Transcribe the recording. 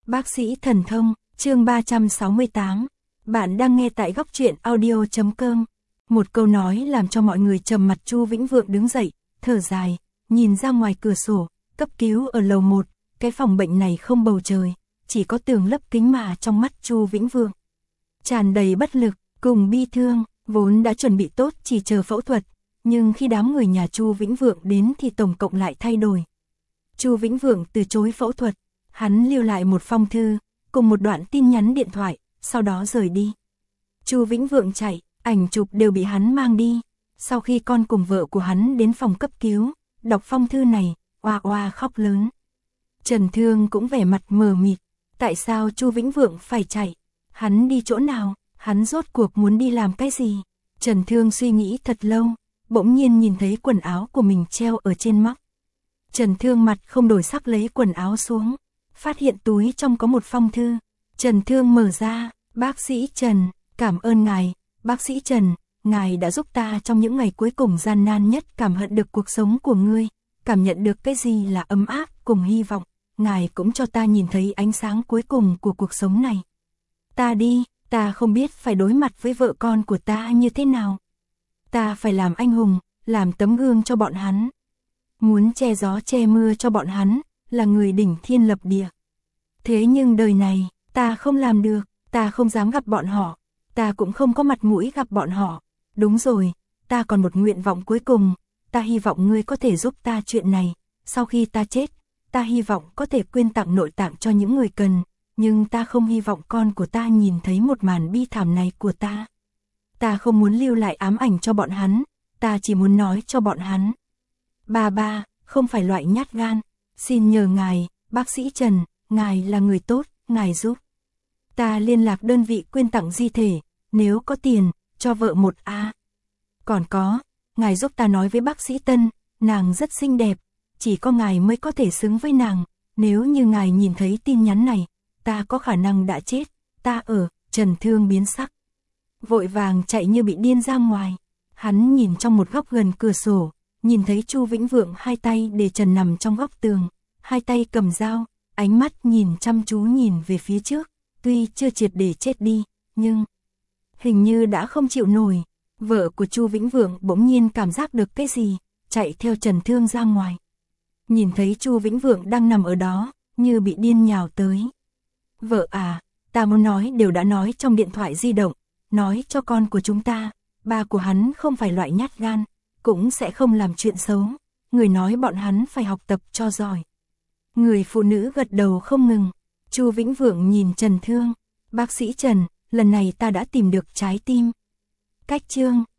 Bác sĩ thần thông, chương 368. Bạn đang nghe tại góc truyện audio.com. Một câu nói làm cho mọi người trầm mặt. Chu Vĩnh Vượng đứng dậy, thở dài, nhìn ra ngoài cửa sổ, cấp cứu ở lầu 1, cái phòng bệnh này không bầu trời, chỉ có tường lấp kính mà trong mắt Chu Vĩnh Vượng tràn đầy bất lực, cùng bi thương, vốn đã chuẩn bị tốt chỉ chờ phẫu thuật, nhưng khi đám người nhà Chu Vĩnh Vượng đến thì tổng cộng lại thay đổi. Chu Vĩnh Vượng từ chối phẫu thuật, hắn lưu lại một phong thư, cùng một đoạn tin nhắn điện thoại, sau đó rời đi. Chu Vĩnh Vượng chạy, ảnh chụp đều bị hắn mang đi. Sau khi con cùng vợ của hắn đến phòng cấp cứu, đọc phong thư này, oa oa khóc lớn. Trần Thương cũng vẻ mặt mờ mịt, tại sao Chu Vĩnh Vượng phải chạy? Hắn đi chỗ nào? Hắn rốt cuộc muốn đi làm cái gì? Trần Thương suy nghĩ thật lâu, bỗng nhiên nhìn thấy quần áo của mình treo ở trên móc. Trần Thương mặt không đổi sắc lấy quần áo xuống, phát hiện túi trong có một phong thư. Trần Thương mở ra, bác sĩ Trần, cảm ơn ngài, bác sĩ Trần, ngài đã giúp ta trong những ngày cuối cùng gian nan nhất cảm nhận được cuộc sống của ngươi, cảm nhận được cái gì là ấm áp cùng hy vọng, ngài cũng cho ta nhìn thấy ánh sáng cuối cùng của cuộc sống này. Ta đi, ta không biết phải đối mặt với vợ con của ta như thế nào. Ta phải làm anh hùng, làm tấm gương cho bọn hắn. Muốn che gió che mưa cho bọn hắn, là người đỉnh thiên lập địa. Thế nhưng đời này, ta không làm được, ta không dám gặp bọn họ, ta cũng không có mặt mũi gặp bọn họ. Đúng rồi, ta còn một nguyện vọng cuối cùng, ta hy vọng ngươi có thể giúp ta chuyện này. Sau khi ta chết, ta hy vọng có thể quyên tặng nội tạng cho những người cần, nhưng ta không hy vọng con của ta nhìn thấy một màn bi thảm này của ta. Ta không muốn lưu lại ám ảnh cho bọn hắn, ta chỉ muốn nói cho bọn hắn. Ba, không phải loại nhát gan, xin nhờ ngài, bác sĩ Trần, ngài là người tốt, ngài giúp ta liên lạc đơn vị quyên tặng di thể, nếu có tiền, cho vợ một A. Còn có, ngài giúp ta nói với bác sĩ Tân, nàng rất xinh đẹp, chỉ có ngài mới có thể xứng với nàng, nếu như ngài nhìn thấy tin nhắn này, ta có khả năng đã chết, ta ở. Trần Thương biến sắc, vội vàng chạy như bị điên ra ngoài. Hắn nhìn trong một góc gần cửa sổ, nhìn thấy Chu Vĩnh Vượng hai tay để trần nằm trong góc tường, hai tay cầm dao, ánh mắt nhìn chăm chú nhìn về phía trước, tuy chưa triệt để chết đi, nhưng hình như đã không chịu nổi. Vợ của Chu Vĩnh Vượng bỗng nhiên cảm giác được cái gì, chạy theo Trần Thương ra ngoài. Nhìn thấy Chu Vĩnh Vượng đang nằm ở đó, như bị điên nhào tới. Vợ à, ta muốn nói đều đã nói trong điện thoại di động, nói cho con của chúng ta, ba của hắn không phải loại nhát gan, cũng sẽ không làm chuyện xấu, người nói bọn hắn phải học tập cho giỏi. Người phụ nữ gật đầu không ngừng. Chu Vĩnh Vượng nhìn Trần Thương, bác sĩ Trần, lần này ta đã tìm được trái tim. Cách chương